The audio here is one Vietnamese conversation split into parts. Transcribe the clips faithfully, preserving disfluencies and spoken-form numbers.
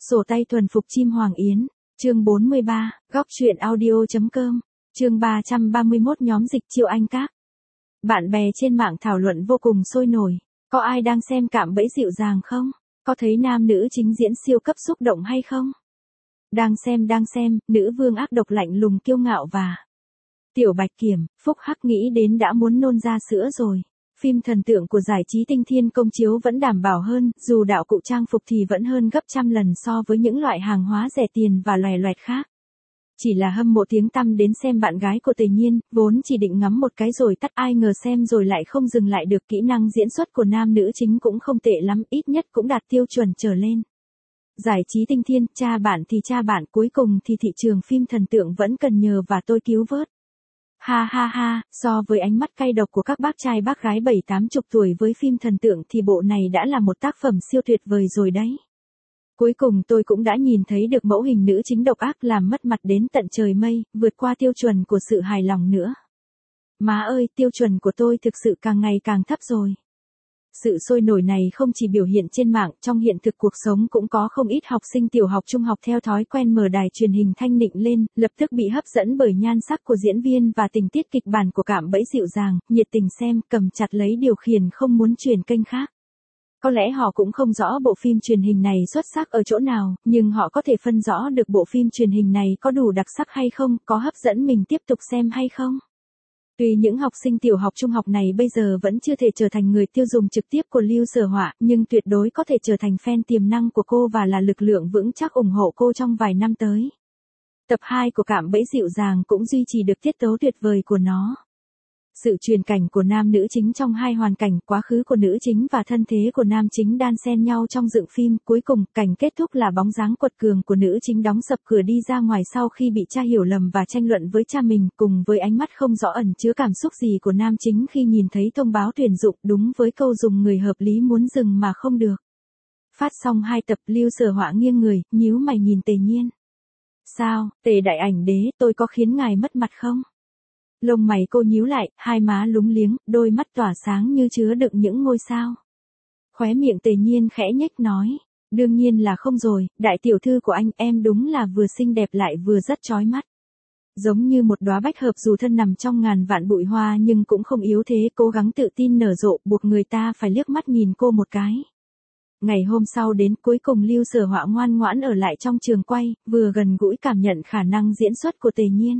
Sổ tay thuần phục chim Hoàng Yến, chương bốn mươi ba, góc truyện audio chấm com, chương ba trăm ba mươi mốt nhóm dịch chiêu anh các. Bạn bè trên mạng thảo luận vô cùng sôi nổi, có ai đang xem Cạm Bẫy dịu dàng không? Có thấy nam nữ chính diễn siêu cấp xúc động hay không? Đang xem đang xem, nữ vương ác độc lạnh lùng kiêu ngạo và Tiểu Bạch Kiểm, Phúc Hắc nghĩ đến đã muốn nôn ra sữa rồi. Phim thần tượng của giải trí Tinh Thiên công chiếu vẫn đảm bảo hơn, dù đạo cụ trang phục thì vẫn hơn gấp trăm lần so với những loại hàng hóa rẻ tiền và loè loẹt khác. Chỉ là hâm mộ tiếng tăm đến xem bạn gái của Tề Nhiên, vốn chỉ định ngắm một cái rồi tắt, ai ngờ xem rồi lại không dừng lại được. Kỹ năng diễn xuất của nam nữ chính cũng không tệ lắm, ít nhất cũng đạt tiêu chuẩn trở lên. Giải trí Tinh Thiên, cha bạn thì cha bạn, cuối cùng thì thị trường phim thần tượng vẫn cần nhờ và tôi cứu vớt. Ha ha ha, so với ánh mắt cay độc của các bác trai bác gái bảy tám chục tuổi với phim thần tượng thì bộ này đã là một tác phẩm siêu tuyệt vời rồi đấy. Cuối cùng tôi cũng đã nhìn thấy được mẫu hình nữ chính độc ác làm mất mặt đến tận trời mây, vượt qua tiêu chuẩn của sự hài lòng nữa. Má ơi, tiêu chuẩn của tôi thực sự càng ngày càng thấp rồi. Sự sôi nổi này không chỉ biểu hiện trên mạng, trong hiện thực cuộc sống cũng có không ít học sinh tiểu học trung học theo thói quen mở đài truyền hình thanh định lên, lập tức bị hấp dẫn bởi nhan sắc của diễn viên và tình tiết kịch bản của Cạm Bẫy dịu dàng, nhiệt tình xem, cầm chặt lấy điều khiển không muốn chuyển kênh khác. Có lẽ họ cũng không rõ bộ phim truyền hình này xuất sắc ở chỗ nào, nhưng họ có thể phân rõ được bộ phim truyền hình này có đủ đặc sắc hay không, có hấp dẫn mình tiếp tục xem hay không. Tuy những học sinh tiểu học trung học này bây giờ vẫn chưa thể trở thành người tiêu dùng trực tiếp của Lưu Sở Họa, nhưng tuyệt đối có thể trở thành fan tiềm năng của cô và là lực lượng vững chắc ủng hộ cô trong vài năm tới. Tập hai của Cạm Bẫy dịu dàng cũng duy trì được tiết tấu tuyệt vời của nó. Sự truyền cảnh của nam nữ chính trong hai hoàn cảnh, quá khứ của nữ chính và thân thế của nam chính đan xen nhau trong dựng phim, cuối cùng cảnh kết thúc là bóng dáng quật cường của nữ chính đóng sập cửa đi ra ngoài sau khi bị cha hiểu lầm và tranh luận với cha mình, cùng với ánh mắt không rõ ẩn chứa cảm xúc gì của nam chính khi nhìn thấy thông báo tuyển dụng, đúng với câu dùng người hợp lý muốn dừng mà không được. Phát xong hai tập, Lưu Sở Họa nghiêng người, nhíu mày nhìn Tề Nhiên. Sao, Tề đại ảnh đế, tôi có khiến ngài mất mặt không? Lông mày cô nhíu lại, hai má lúng liếng, đôi mắt tỏa sáng như chứa đựng những ngôi sao. Khóe miệng Tề Nhiên khẽ nhếch nói, đương nhiên là không rồi, đại tiểu thư của anh, em đúng là vừa xinh đẹp lại vừa rất chói mắt. Giống như một đóa bách hợp dù thân nằm trong ngàn vạn bụi hoa nhưng cũng không yếu thế, cố gắng tự tin nở rộ, buộc người ta phải liếc mắt nhìn cô một cái. Ngày hôm sau đến, cuối cùng Lưu Sở Họa ngoan ngoãn ở lại trong trường quay, vừa gần gũi cảm nhận khả năng diễn xuất của Tề Nhiên.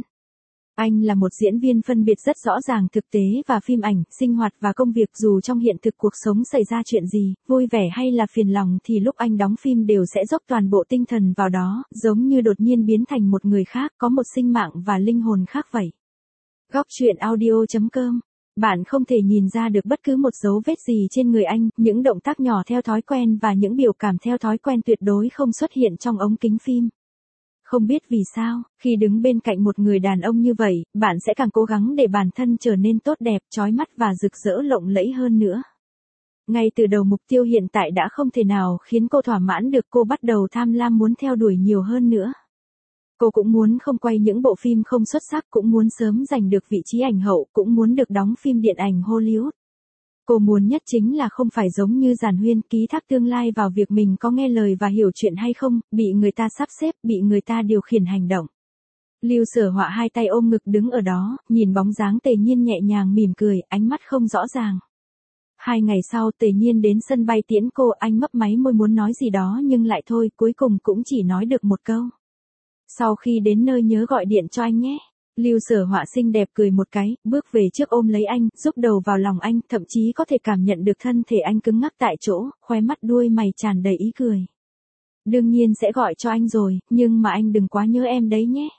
Anh là một diễn viên phân biệt rất rõ ràng thực tế và phim ảnh, sinh hoạt và công việc, dù trong hiện thực cuộc sống xảy ra chuyện gì, vui vẻ hay là phiền lòng thì lúc anh đóng phim đều sẽ dốc toàn bộ tinh thần vào đó, giống như đột nhiên biến thành một người khác, có một sinh mạng và linh hồn khác vậy. Góc truyện audio chấm com. Bạn không thể nhìn ra được bất cứ một dấu vết gì trên người anh, những động tác nhỏ theo thói quen và những biểu cảm theo thói quen tuyệt đối không xuất hiện trong ống kính phim. Không biết vì sao, khi đứng bên cạnh một người đàn ông như vậy, bạn sẽ càng cố gắng để bản thân trở nên tốt đẹp, chói mắt và rực rỡ lộng lẫy hơn nữa. Ngay từ đầu mục tiêu hiện tại đã không thể nào khiến cô thỏa mãn được, cô bắt đầu tham lam muốn theo đuổi nhiều hơn nữa. Cô cũng muốn không quay những bộ phim không xuất sắc, cũng muốn sớm giành được vị trí ảnh hậu, cũng muốn được đóng phim điện ảnh Hollywood. Cô muốn nhất chính là không phải giống như Giản Huyên, ký thác tương lai vào việc mình có nghe lời và hiểu chuyện hay không, bị người ta sắp xếp, bị người ta điều khiển hành động. Lưu Sở Họa hai tay ôm ngực đứng ở đó, nhìn bóng dáng Tề Nhiên nhẹ nhàng mỉm cười, ánh mắt không rõ ràng. Hai ngày sau Tề Nhiên đến sân bay tiễn cô, anh mấp máy môi muốn nói gì đó nhưng lại thôi, cuối cùng cũng chỉ nói được một câu. Sau khi đến nơi nhớ gọi điện cho anh nhé. Lưu Sở Họa xinh đẹp cười một cái, bước về trước ôm lấy anh, rúc đầu vào lòng anh, thậm chí có thể cảm nhận được thân thể anh cứng ngắc tại chỗ, khóe mắt đuôi mày tràn đầy ý cười. Đương nhiên sẽ gọi cho anh rồi, nhưng mà anh đừng quá nhớ em đấy nhé.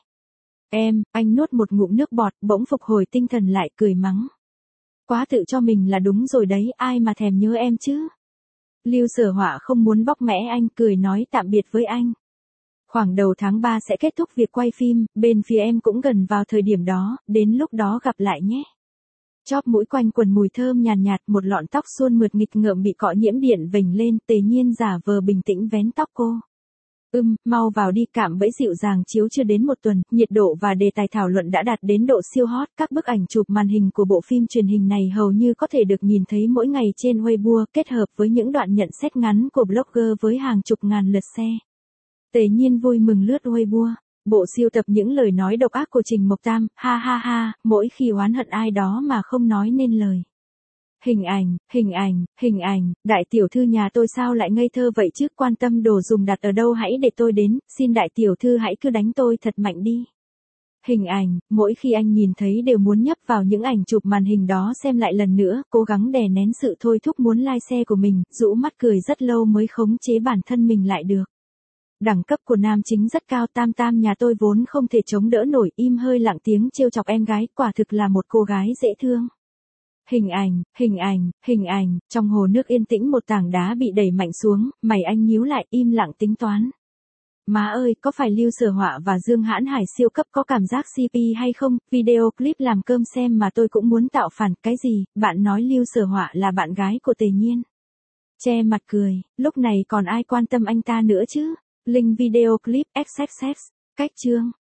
Em, anh nuốt một ngụm nước bọt, bỗng phục hồi tinh thần lại, cười mắng. Quá tự cho mình là đúng rồi đấy, ai mà thèm nhớ em chứ. Lưu Sở Họa không muốn bóc mẽ anh, cười nói tạm biệt với anh. Khoảng đầu tháng ba sẽ kết thúc việc quay phim, bên phía em cũng gần vào thời điểm đó, đến lúc đó gặp lại nhé. Chóp mũi quanh quần mùi thơm nhàn nhạt, nhạt, một lọn tóc suôn mượt nghịch ngợm bị cọ nhiễm điện vểnh lên, Tề Nhiên giả vờ bình tĩnh vén tóc cô. Ừm, mau vào đi, Cạm Bẫy dịu dàng chiếu chưa đến một tuần, nhiệt độ và đề tài thảo luận đã đạt đến độ siêu hot, các bức ảnh chụp màn hình của bộ phim truyền hình này hầu như có thể được nhìn thấy mỗi ngày trên Weibo, kết hợp với những đoạn nhận xét ngắn của blogger với hàng chục ngàn lượt share. Tề Nhiên vui mừng lướt Weibo, bộ siêu tập những lời nói độc ác của Trình Mộc Tam, ha ha ha, mỗi khi oán hận ai đó mà không nói nên lời. Hình ảnh, hình ảnh, hình ảnh, đại tiểu thư nhà tôi sao lại ngây thơ vậy chứ, quan tâm đồ dùng đặt ở đâu hãy để tôi đến, xin đại tiểu thư hãy cứ đánh tôi thật mạnh đi. Hình ảnh, mỗi khi anh nhìn thấy đều muốn nhấp vào những ảnh chụp màn hình đó xem lại lần nữa, cố gắng đè nén sự thôi thúc muốn like xe của mình, rũ mắt cười rất lâu mới khống chế bản thân mình lại được. Đẳng cấp của nam chính rất cao, Tam Tam nhà tôi vốn không thể chống đỡ nổi, im hơi lặng tiếng trêu chọc em gái, quả thực là một cô gái dễ thương. Hình ảnh, hình ảnh, hình ảnh, trong hồ nước yên tĩnh một tảng đá bị đẩy mạnh xuống, mày anh nhíu lại, im lặng tính toán. Má ơi, có phải Lưu Sở Họa và Dương Hãn Hải siêu cấp có cảm giác xê pê hay không? Video clip làm cơm xem mà tôi cũng muốn tạo phản, cái gì, bạn nói Lưu Sở Họa là bạn gái của Tề Nhiên. Che mặt cười, lúc này còn ai quan tâm anh ta nữa chứ? Link video clip, xxx, cách chương.